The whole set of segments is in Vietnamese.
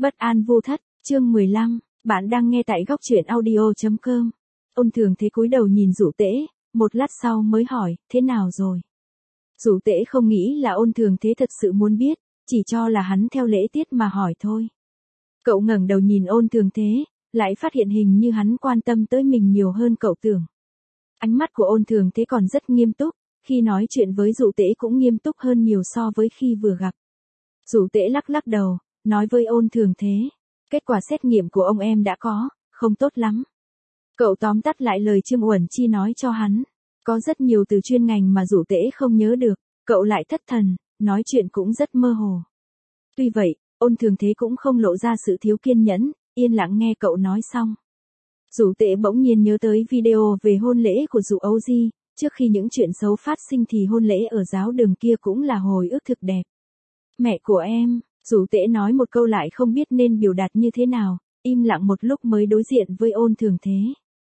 Bất an vô thất, chương 15, bạn đang nghe tại góc truyện audio.com. Ôn Thường Thế cúi đầu nhìn Dụ Tễ, một lát sau mới hỏi, thế nào rồi? Dụ Tễ không nghĩ là Ôn Thường Thế thật sự muốn biết, chỉ cho là hắn theo lễ tiết mà hỏi thôi. Cậu ngẩng đầu nhìn Ôn Thường Thế, lại phát hiện hình như hắn quan tâm tới mình nhiều hơn cậu tưởng. Ánh mắt của Ôn Thường Thế còn rất nghiêm túc, khi nói chuyện với Dụ Tễ cũng nghiêm túc hơn nhiều so với khi vừa gặp. Dụ Tễ lắc lắc đầu, nói với Ôn Thường Thế, kết quả xét nghiệm của ông em đã có, không tốt lắm. Cậu tóm tắt lại lời Trương Uẩn Chi nói cho hắn. Có rất nhiều từ chuyên ngành mà Dụ Tễ không nhớ được, cậu lại thất thần, nói chuyện cũng rất mơ hồ. Tuy vậy, Ôn Thường Thế cũng không lộ ra sự thiếu kiên nhẫn, yên lặng nghe cậu nói xong. Dụ Tễ bỗng nhiên nhớ tới video về hôn lễ của Dụ Âu Di, trước khi những chuyện xấu phát sinh thì hôn lễ ở giáo đường kia cũng là hồi ức thực đẹp. Mẹ của em, Dụ Tễ nói một câu lại không biết nên biểu đạt như thế nào, im lặng một lúc mới đối diện với Ôn Thường Thế.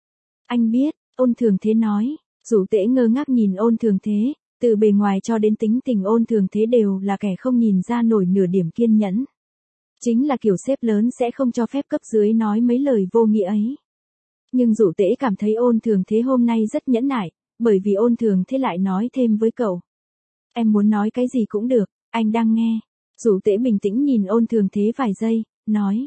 Anh biết, Ôn Thường Thế nói. Dụ Tễ ngơ ngác nhìn Ôn Thường Thế, từ bề ngoài cho đến tính tình Ôn Thường Thế đều là kẻ không nhìn ra nổi nửa điểm kiên nhẫn. Chính là kiểu sếp lớn sẽ không cho phép cấp dưới nói mấy lời vô nghĩa ấy. Nhưng Dụ Tễ cảm thấy Ôn Thường Thế hôm nay rất nhẫn nại, bởi vì Ôn Thường Thế lại nói thêm với cậu. Em muốn nói cái gì cũng được, anh đang nghe. Dụ Tễ bình tĩnh nhìn Ôn Thường Thế vài giây, nói.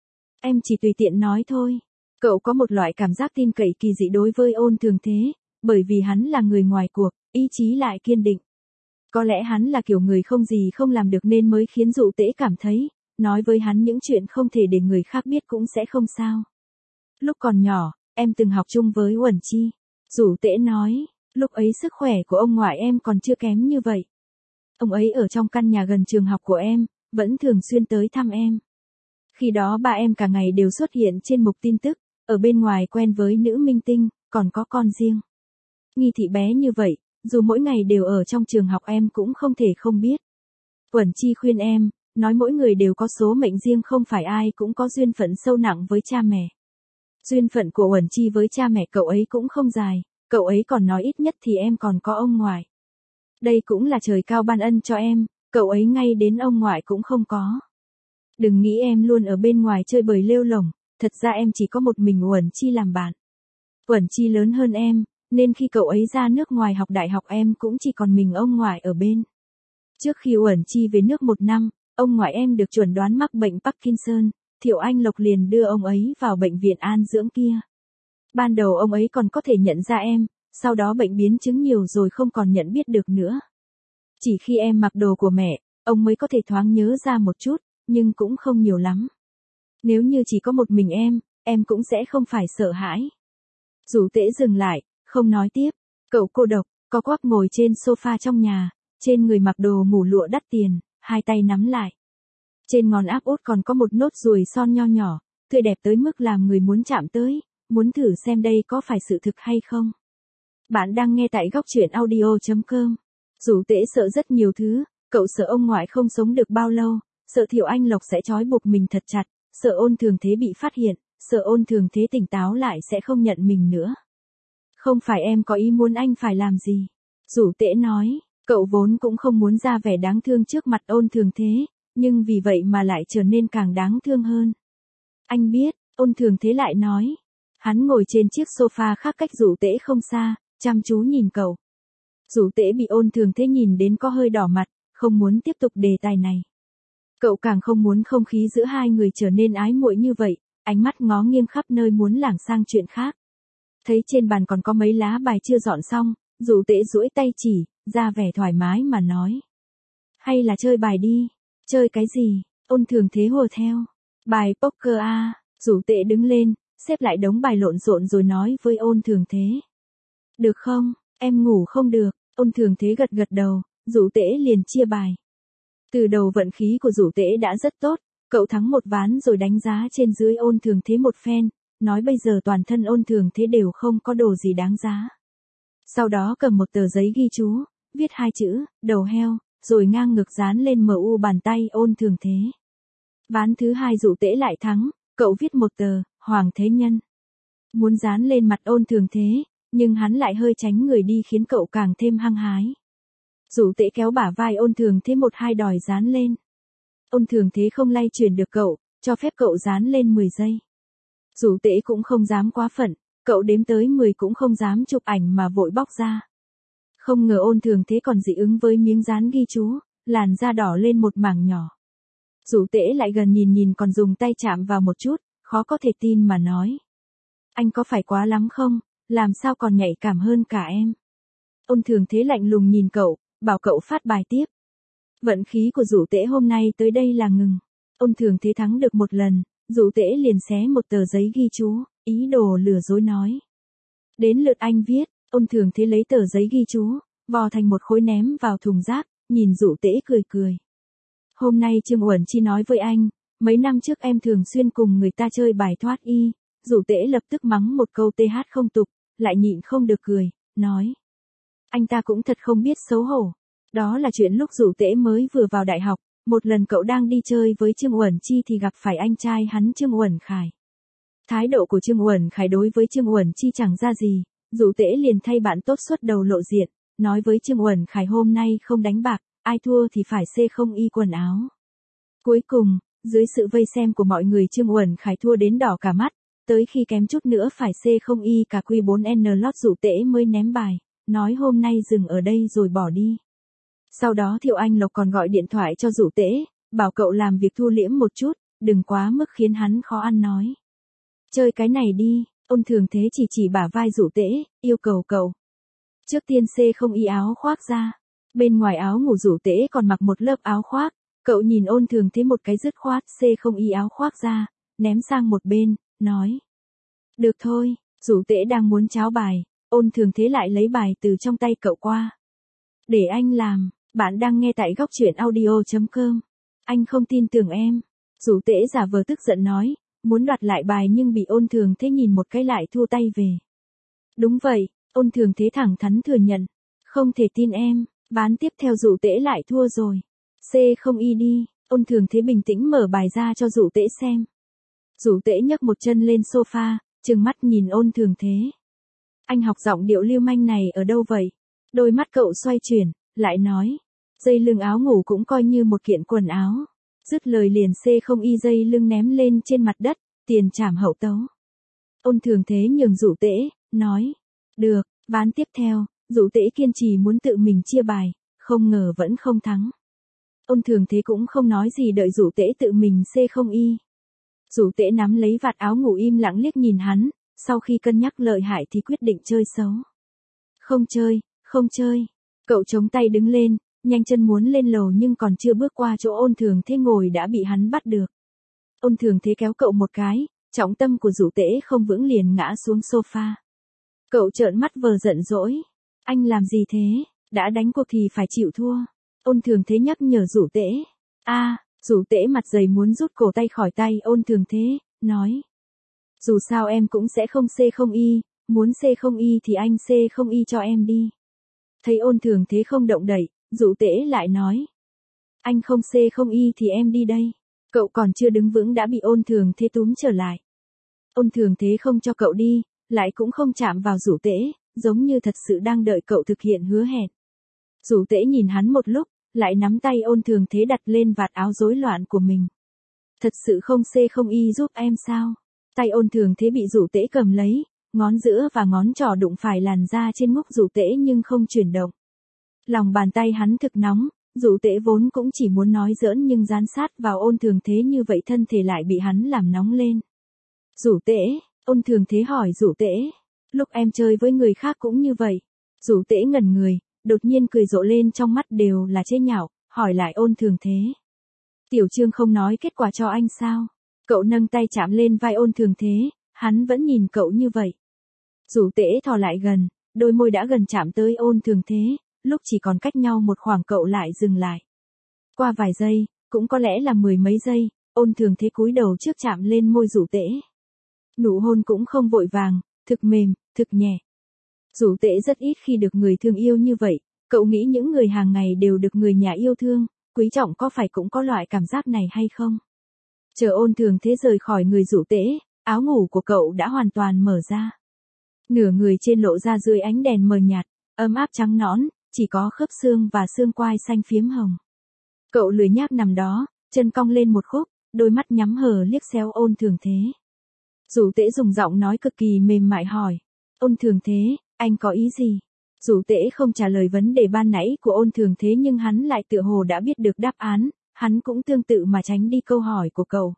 Em chỉ tùy tiện nói thôi. Cậu có một loại cảm giác tin cậy kỳ dị đối với Ôn Thường Thế, bởi vì hắn là người ngoài cuộc, ý chí lại kiên định. Có lẽ hắn là kiểu người không gì không làm được nên mới khiến Dụ Tễ cảm thấy, nói với hắn những chuyện không thể để người khác biết cũng sẽ không sao. Lúc còn nhỏ, em từng học chung với Uẩn Chi. Dụ Tễ nói, lúc ấy sức khỏe của ông ngoại em còn chưa kém như vậy. Ông ấy ở trong căn nhà gần trường học của em, vẫn thường xuyên tới thăm em. Khi đó ba em cả ngày đều xuất hiện trên mục tin tức, ở bên ngoài quen với nữ minh tinh, còn có con riêng. Nghi Thị bé như vậy, dù mỗi ngày đều ở trong trường học em cũng không thể không biết. Uẩn Chi khuyên em, nói mỗi người đều có số mệnh riêng không phải ai cũng có duyên phận sâu nặng với cha mẹ. Duyên phận của Uẩn Chi với cha mẹ cậu ấy cũng không dài, cậu ấy còn nói ít nhất thì em còn có ông ngoại. Đây cũng là trời cao ban ân cho em, cậu ấy ngay đến ông ngoại cũng không có. Đừng nghĩ em luôn ở bên ngoài chơi bời lêu lổng, thật ra em chỉ có một mình Uẩn Chi làm bạn. Uẩn Chi lớn hơn em, nên khi cậu ấy ra nước ngoài học đại học em cũng chỉ còn mình ông ngoại ở bên. Trước khi Uẩn Chi về nước 1 năm, ông ngoại em được chuẩn đoán mắc bệnh Parkinson, Thiệu Anh Lộc liền đưa ông ấy vào bệnh viện an dưỡng kia. Ban đầu ông ấy còn có thể nhận ra em, sau đó bệnh biến chứng nhiều rồi không còn nhận biết được nữa. Chỉ khi em mặc đồ của mẹ, ông mới có thể thoáng nhớ ra một chút, nhưng cũng không nhiều lắm. Nếu như chỉ có một mình em cũng sẽ không phải sợ hãi. Dụ Tễ dừng lại, không nói tiếp. Cậu cô độc, co quắp ngồi trên sofa trong nhà, trên người mặc đồ ngủ lụa đắt tiền, hai tay nắm lại. Trên ngón áp út còn có một nốt ruồi son nho nhỏ, tươi đẹp tới mức làm người muốn chạm tới, muốn thử xem đây có phải sự thực hay không. Bạn đang nghe tại góc truyện audio.com. Dụ Tễ sợ rất nhiều thứ, cậu sợ ông ngoại không sống được bao lâu, sợ Thiệu Anh Lộc sẽ trói buộc mình thật chặt, sợ Ôn Thường Thế bị phát hiện, sợ Ôn Thường Thế tỉnh táo lại sẽ không nhận mình nữa. Không phải em có ý muốn anh phải làm gì. Dụ Tễ nói, cậu vốn cũng không muốn ra vẻ đáng thương trước mặt Ôn Thường Thế, nhưng vì vậy mà lại trở nên càng đáng thương hơn. Anh biết, Ôn Thường Thế lại nói. Hắn ngồi trên chiếc sofa khác cách Dụ Tễ không xa, chăm chú nhìn cậu. Dụ Tễ bị Ôn Thường Thế nhìn đến có hơi đỏ mặt, không muốn tiếp tục đề tài này. Cậu càng không muốn không khí giữa hai người trở nên ái muội như vậy, ánh mắt ngó nghiêng khắp nơi muốn lảng sang chuyện khác. Thấy trên bàn còn có mấy lá bài chưa dọn xong, Dụ Tễ duỗi tay chỉ, ra vẻ thoải mái mà nói. Hay là chơi bài đi. Chơi cái gì? Ôn Thường Thế hùa theo. Bài poker à. Dụ Tễ đứng lên, xếp lại đống bài lộn xộn rồi nói với Ôn Thường Thế. Được không, em ngủ không được. Ôn Thường Thế gật gật đầu, Dụ Tễ liền chia bài. Từ đầu vận khí của Dụ Tễ đã rất tốt, cậu thắng một ván rồi đánh giá trên dưới Ôn Thường Thế một phen, nói bây giờ toàn thân Ôn Thường Thế đều không có đồ gì đáng giá. Sau đó cầm một tờ giấy ghi chú, viết 2 chữ, đầu heo, rồi ngang ngực dán lên MU bàn tay Ôn Thường Thế. Ván thứ 2 Dụ Tễ lại thắng, cậu viết một tờ, Hoàng Thế Nhân. Muốn dán lên mặt Ôn Thường Thế, nhưng hắn lại hơi tránh người đi khiến cậu càng thêm hăng hái. Dụ Tễ kéo bả vai Ôn Thường Thế 1-2 đòi dán lên. Ôn Thường Thế không lay chuyển được cậu, cho phép cậu dán lên 10 giây. Rủ tễ cũng không dám quá phận, cậu đếm tới 10 cũng không dám chụp ảnh mà vội bóc ra. Không ngờ Ôn Thường Thế còn dị ứng với miếng dán ghi chú, làn da đỏ lên một mảng nhỏ. Rủ tễ lại gần nhìn còn dùng tay chạm vào một chút, khó có thể tin mà nói. Anh có phải quá lắm không, làm sao còn nhạy cảm hơn cả em. Ôn Thường Thế lạnh lùng nhìn cậu, bảo cậu phát bài tiếp. Vận khí của Rủ tễ hôm nay tới đây là ngừng. Ôn Thường Thế thắng được một lần, Rủ tễ liền xé một tờ giấy ghi chú, ý đồ lừa dối nói. Đến lượt anh viết, Ôn Thường Thế lấy tờ giấy ghi chú, vò thành một khối ném vào thùng rác, nhìn Rủ tễ cười cười. Hôm nay Trương Uẩn Chi nói với anh, mấy năm trước em thường xuyên cùng người ta chơi bài thoát y. Rủ tễ lập tức mắng một câu TH không tục, lại nhịn không được cười, nói. Anh ta cũng thật không biết xấu hổ. Đó là chuyện lúc Rủ tễ mới vừa vào đại học, một lần cậu đang đi chơi với Trương Uẩn Chi thì gặp phải anh trai hắn Trương Uẩn Khải. Thái độ của Trương Uẩn Khải đối với Trương Uẩn Chi chẳng ra gì, Rủ tễ liền thay bạn tốt xuất đầu lộ diện, nói với Trương Uẩn Khải hôm nay không đánh bạc, ai thua thì phải xê không y quần áo. Cuối cùng, dưới sự vây xem của mọi người Trương Uẩn Khải thua đến đỏ cả mắt, tới khi kém chút nữa phải xê không y cả Q4N lót Rủ tễ mới ném bài, nói hôm nay dừng ở đây rồi bỏ đi. Sau đó Thiệu Anh Lộc còn gọi điện thoại cho Rủ tễ, bảo cậu làm việc thu liễm một chút, đừng quá mức khiến hắn khó ăn nói. Chơi cái này đi, Ôn Thường Thế chỉ bả vai Rủ tễ, yêu cầu cậu. Trước tiên xê không y áo khoác ra. Bên ngoài áo ngủ Rủ tễ còn mặc một lớp áo khoác, cậu nhìn Ôn Thường Thế một cái dứt khoát xê không y áo khoác ra, ném sang một bên, nói. Được thôi, Rủ tễ đang muốn cháo bài, Ôn Thường Thế lại lấy bài từ trong tay cậu qua. Để anh làm, bạn đang nghe tại góc truyện audio.com. Anh không tin tưởng em. Rủ tễ giả vờ tức giận nói, muốn đoạt lại bài nhưng bị Ôn Thường Thế nhìn một cái lại thua tay về. Đúng vậy, Ôn Thường Thế thẳng thắn thừa nhận. Không thể tin em, ván tiếp theo Rủ tễ lại thua rồi. C không y đi, Ôn Thường Thế bình tĩnh mở bài ra cho Rủ tễ xem. Rủ tễ nhấc một chân lên sofa, trừng mắt nhìn Ôn Thường Thế. Anh học giọng điệu lưu manh này ở đâu vậy? Đôi mắt cậu xoay chuyển, lại nói. Dây lưng áo ngủ cũng coi như một kiện quần áo. Dứt lời liền xê không y dây lưng ném lên trên mặt đất, tiền trảm hậu tấu. Ôn Thường Thế nhường Rủ tễ, nói. Được, ván tiếp theo, Rủ tễ kiên trì muốn tự mình chia bài, không ngờ vẫn không thắng. Ôn Thường Thế cũng không nói gì đợi Rủ tễ tự mình xê không y. Rủ tễ nắm lấy vạt áo ngủ im lặng liếc nhìn hắn, sau khi cân nhắc lợi hại thì quyết định chơi xấu. Không chơi, không chơi. Cậu chống tay đứng lên, nhanh chân muốn lên lầu nhưng còn chưa bước qua chỗ Ôn Thường Thế ngồi đã bị hắn bắt được. Ôn Thường Thế kéo cậu một cái, trọng tâm của Rủ tễ không vững liền ngã xuống sofa. Cậu trợn mắt vờ giận dỗi. Anh làm gì thế? Đã đánh cuộc thì phải chịu thua. Ôn Thường Thế nhắc nhở Rủ tễ. Rủ tễ mặt dày muốn rút cổ tay khỏi tay Ôn Thường Thế, nói. Dù sao em cũng sẽ không xê không y, muốn xê không y thì anh xê không y cho em đi. Thấy Ôn Thường Thế không động đậy, Rủ tễ lại nói. Anh không xê không y thì em đi đây. Cậu còn chưa đứng vững đã bị Ôn Thường Thế túm trở lại. Ôn Thường Thế không cho cậu đi, lại cũng không chạm vào Rủ tễ, giống như thật sự đang đợi cậu thực hiện hứa hẹn. Rủ tễ nhìn hắn một lúc, lại nắm tay Ôn Thường Thế đặt lên vạt áo rối loạn của mình. Thật sự không xê không y giúp em sao? Tay Ôn Thường Thế bị Rủ tễ cầm lấy, ngón giữa và ngón trỏ đụng phải làn da trên ngúc Rủ tễ nhưng không chuyển động. Lòng bàn tay hắn thực nóng, Rủ tễ vốn cũng chỉ muốn nói giỡn nhưng dán sát vào Ôn Thường Thế như vậy thân thể lại bị hắn làm nóng lên. Rủ tễ, Ôn Thường Thế hỏi Rủ tễ, lúc em chơi với người khác cũng như vậy. Rủ tễ ngẩn người, đột nhiên cười rộ lên trong mắt đều là chế nhạo, hỏi lại Ôn Thường Thế. Tiểu Trương không nói kết quả cho anh sao? Cậu nâng tay chạm lên vai Ôn Thường Thế, hắn vẫn nhìn cậu như vậy. Rủ tễ thò lại gần, đôi môi đã gần chạm tới Ôn Thường Thế, lúc chỉ còn cách nhau một khoảng cậu lại dừng lại. Qua vài giây, cũng có lẽ là mười mấy giây, Ôn Thường Thế cúi đầu trước chạm lên môi Rủ tễ. Nụ hôn cũng không vội vàng, thực mềm, thực nhẹ. Rủ tễ rất ít khi được người thương yêu như vậy, cậu nghĩ những người hàng ngày đều được người nhà yêu thương, quý trọng có phải cũng có loại cảm giác này hay không? Chờ Ôn Thường Thế rời khỏi người Rủ tễ, áo ngủ của cậu đã hoàn toàn mở ra. Nửa người trên lộ ra dưới ánh đèn mờ nhạt, ấm áp trắng nõn, chỉ có khớp xương và xương quai xanh phiếm hồng. Cậu lười nhác nằm đó, chân cong lên một khúc, đôi mắt nhắm hờ liếc xéo Ôn Thường Thế. Dụ Tễ dùng giọng nói cực kỳ mềm mại hỏi. Ôn Thường Thế, anh có ý gì? Dụ Tễ không trả lời vấn đề ban nãy của Ôn Thường Thế nhưng hắn lại tựa hồ đã biết được đáp án, hắn cũng tương tự mà tránh đi câu hỏi của cậu.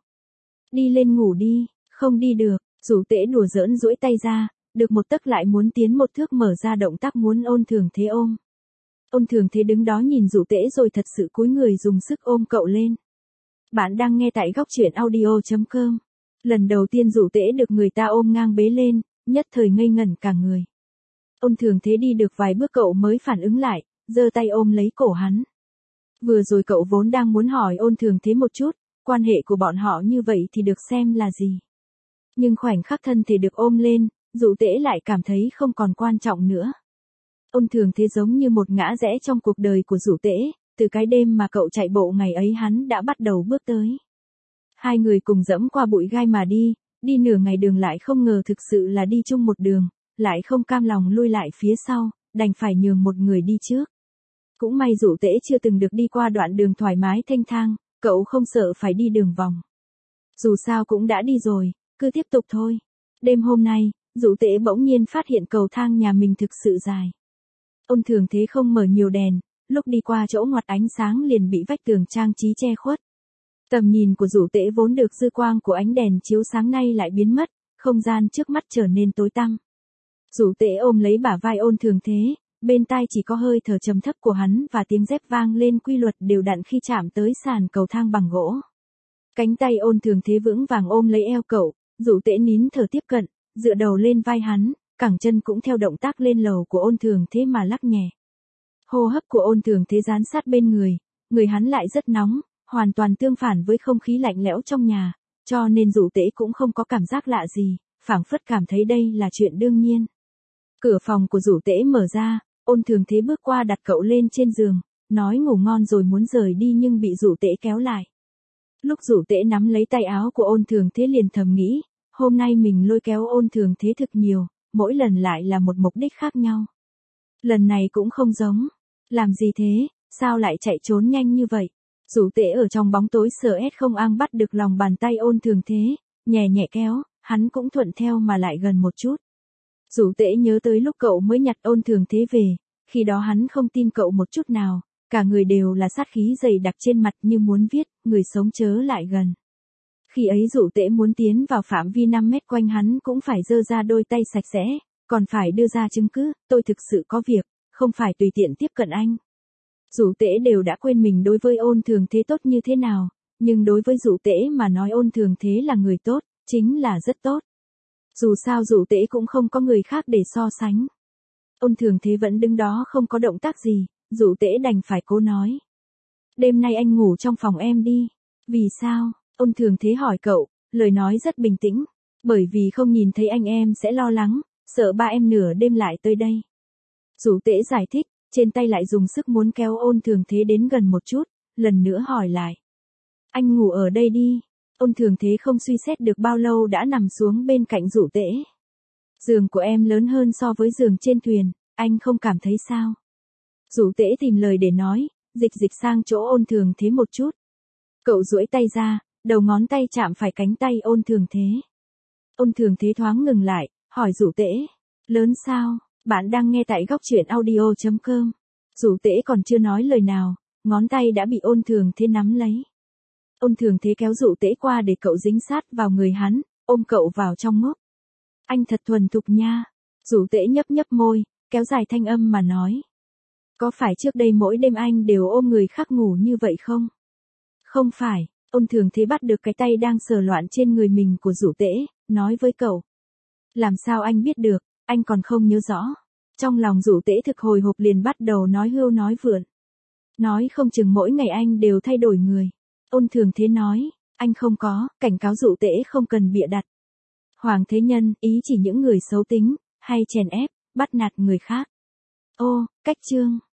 Đi lên ngủ đi, không đi được, Dụ Tễ đùa giỡn duỗi tay ra, được một tấc lại muốn tiến một thước mở ra động tác muốn Ôn Thường Thế ôm. Ôn Thường Thế đứng đó nhìn Dụ Tễ rồi thật sự cúi người dùng sức ôm cậu lên. Bạn đang nghe tại góc truyện audio.com. Lần đầu tiên Dụ Tễ được người ta ôm ngang bế lên, nhất thời ngây ngẩn cả người. Ôn Thường Thế đi được vài bước cậu mới phản ứng lại, giơ tay ôm lấy cổ hắn. Vừa rồi cậu vốn đang muốn hỏi Ôn Thường Thế một chút, quan hệ của bọn họ như vậy thì được xem là gì. Nhưng khoảnh khắc thân thể được ôm lên, Dụ Tễ lại cảm thấy không còn quan trọng nữa. Ôn Thường Thế giống như một ngã rẽ trong cuộc đời của Dụ Tễ, từ cái đêm mà cậu chạy bộ ngày ấy hắn đã bắt đầu bước tới. Hai người cùng dẫm qua bụi gai mà đi nửa ngày đường lại không ngờ thực sự là đi chung một đường, lại không cam lòng lui lại phía sau, đành phải nhường một người đi trước. Cũng may Dụ Tễ chưa từng được đi qua đoạn đường thoải mái thênh thang, cậu không sợ phải đi đường vòng. Dù sao cũng đã đi rồi, cứ tiếp tục thôi. Đêm hôm nay, Dụ Tễ bỗng nhiên phát hiện cầu thang nhà mình thực sự dài. Ôn Thường Thế không mở nhiều đèn, lúc đi qua chỗ ngoặt ánh sáng liền bị vách tường trang trí che khuất. Tầm nhìn của Dụ Tễ vốn được dư quang của ánh đèn chiếu sáng nay lại biến mất, không gian trước mắt trở nên tối tăm. Dụ Tễ ôm lấy bả vai Ôn Thường Thế, bên tai chỉ có hơi thở trầm thấp của hắn và tiếng dép vang lên quy luật đều đặn khi chạm tới sàn cầu thang bằng gỗ. Cánh tay Ôn Thường Thế vững vàng ôm lấy eo cậu, Dụ Tễ nín thở tiếp cận, dựa đầu lên vai hắn, cẳng chân cũng theo động tác lên lầu của Ôn Thường Thế mà lắc nhẹ. Hô hấp của Ôn Thường Thế dán sát bên người hắn lại rất nóng, hoàn toàn tương phản với không khí lạnh lẽo trong nhà, cho nên Dụ Tễ cũng không có cảm giác lạ gì, phảng phất cảm thấy đây là chuyện đương nhiên. Cửa phòng của Dụ Tễ mở ra, Ôn Thường Thế bước qua đặt cậu lên trên giường, nói ngủ ngon rồi muốn rời đi nhưng bị Dụ Tễ kéo lại. Lúc Dụ Tễ nắm lấy tay áo của Ôn Thường Thế liền thầm nghĩ, hôm nay mình lôi kéo Ôn Thường Thế thực nhiều, mỗi lần lại là một mục đích khác nhau. Lần này cũng không giống. Làm gì thế, sao lại chạy trốn nhanh như vậy? Dụ Tễ ở trong bóng tối sợ không ang bắt được lòng bàn tay Ôn Thường Thế, nhẹ nhẹ kéo, hắn cũng thuận theo mà lại gần một chút. Dụ Tễ nhớ tới lúc cậu mới nhặt Ôn Thường Thế về, khi đó hắn không tin cậu một chút nào, cả người đều là sát khí dày đặc trên mặt như muốn viết, người sống chớ lại gần. Khi ấy Dụ Tễ muốn tiến vào phạm vi 5 mét quanh hắn cũng phải giơ ra đôi tay sạch sẽ, còn phải đưa ra chứng cứ, tôi thực sự có việc, không phải tùy tiện tiếp cận anh. Dụ Tễ đều đã quên mình đối với Ôn Thường Thế tốt như thế nào, nhưng đối với Dụ Tễ mà nói Ôn Thường Thế là người tốt, chính là rất tốt. Dù sao Dụ Tễ cũng không có người khác để so sánh. Ôn Thường Thế vẫn đứng đó không có động tác gì, Dụ Tễ đành phải cố nói. Đêm nay anh ngủ trong phòng em đi. Vì sao? Ôn Thường Thế hỏi cậu, lời nói rất bình tĩnh. Bởi vì không nhìn thấy anh em sẽ lo lắng, sợ ba em nửa đêm lại tới đây. Dụ Tễ giải thích, trên tay lại dùng sức muốn kéo Ôn Thường Thế đến gần một chút, lần nữa hỏi lại. Anh ngủ ở đây đi. Ôn Thường Thế không suy xét được bao lâu đã nằm xuống bên cạnh Dụ Tễ. Giường của em lớn hơn so với giường trên thuyền, anh không cảm thấy sao? Dụ Tễ tìm lời để nói, dịch sang chỗ Ôn Thường Thế một chút. Cậu duỗi tay ra, đầu ngón tay chạm phải cánh tay Ôn Thường Thế. Ôn Thường Thế thoáng ngừng lại, hỏi Dụ Tễ, lớn sao? Bạn đang nghe tại góc truyện audio.com. Dụ Tễ còn chưa nói lời nào, ngón tay đã bị Ôn Thường Thế nắm lấy. Ôn Thường Thế kéo Dụ Tễ qua để cậu dính sát vào người hắn, ôm cậu vào trong ngốc. Anh thật thuần thục nha. Dụ Tễ nhấp môi, kéo dài thanh âm mà nói. Có phải trước đây mỗi đêm anh đều ôm người khác ngủ như vậy không? Không phải. Ôn Thường Thế bắt được cái tay đang sờ loạn trên người mình của Dụ Tễ, nói với cậu. Làm sao anh biết được, anh còn không nhớ rõ. Trong lòng Dụ Tễ thực hồi hộp liền bắt đầu nói hưu nói vượn. Nói không chừng mỗi ngày anh đều thay đổi người. Ôn Thường Thế nói, anh không có, cảnh cáo Dụ Tễ không cần bịa đặt. Hoàng Thế Nhân, ý chỉ những người xấu tính, hay chèn ép, bắt nạt người khác. Ô, cách chương.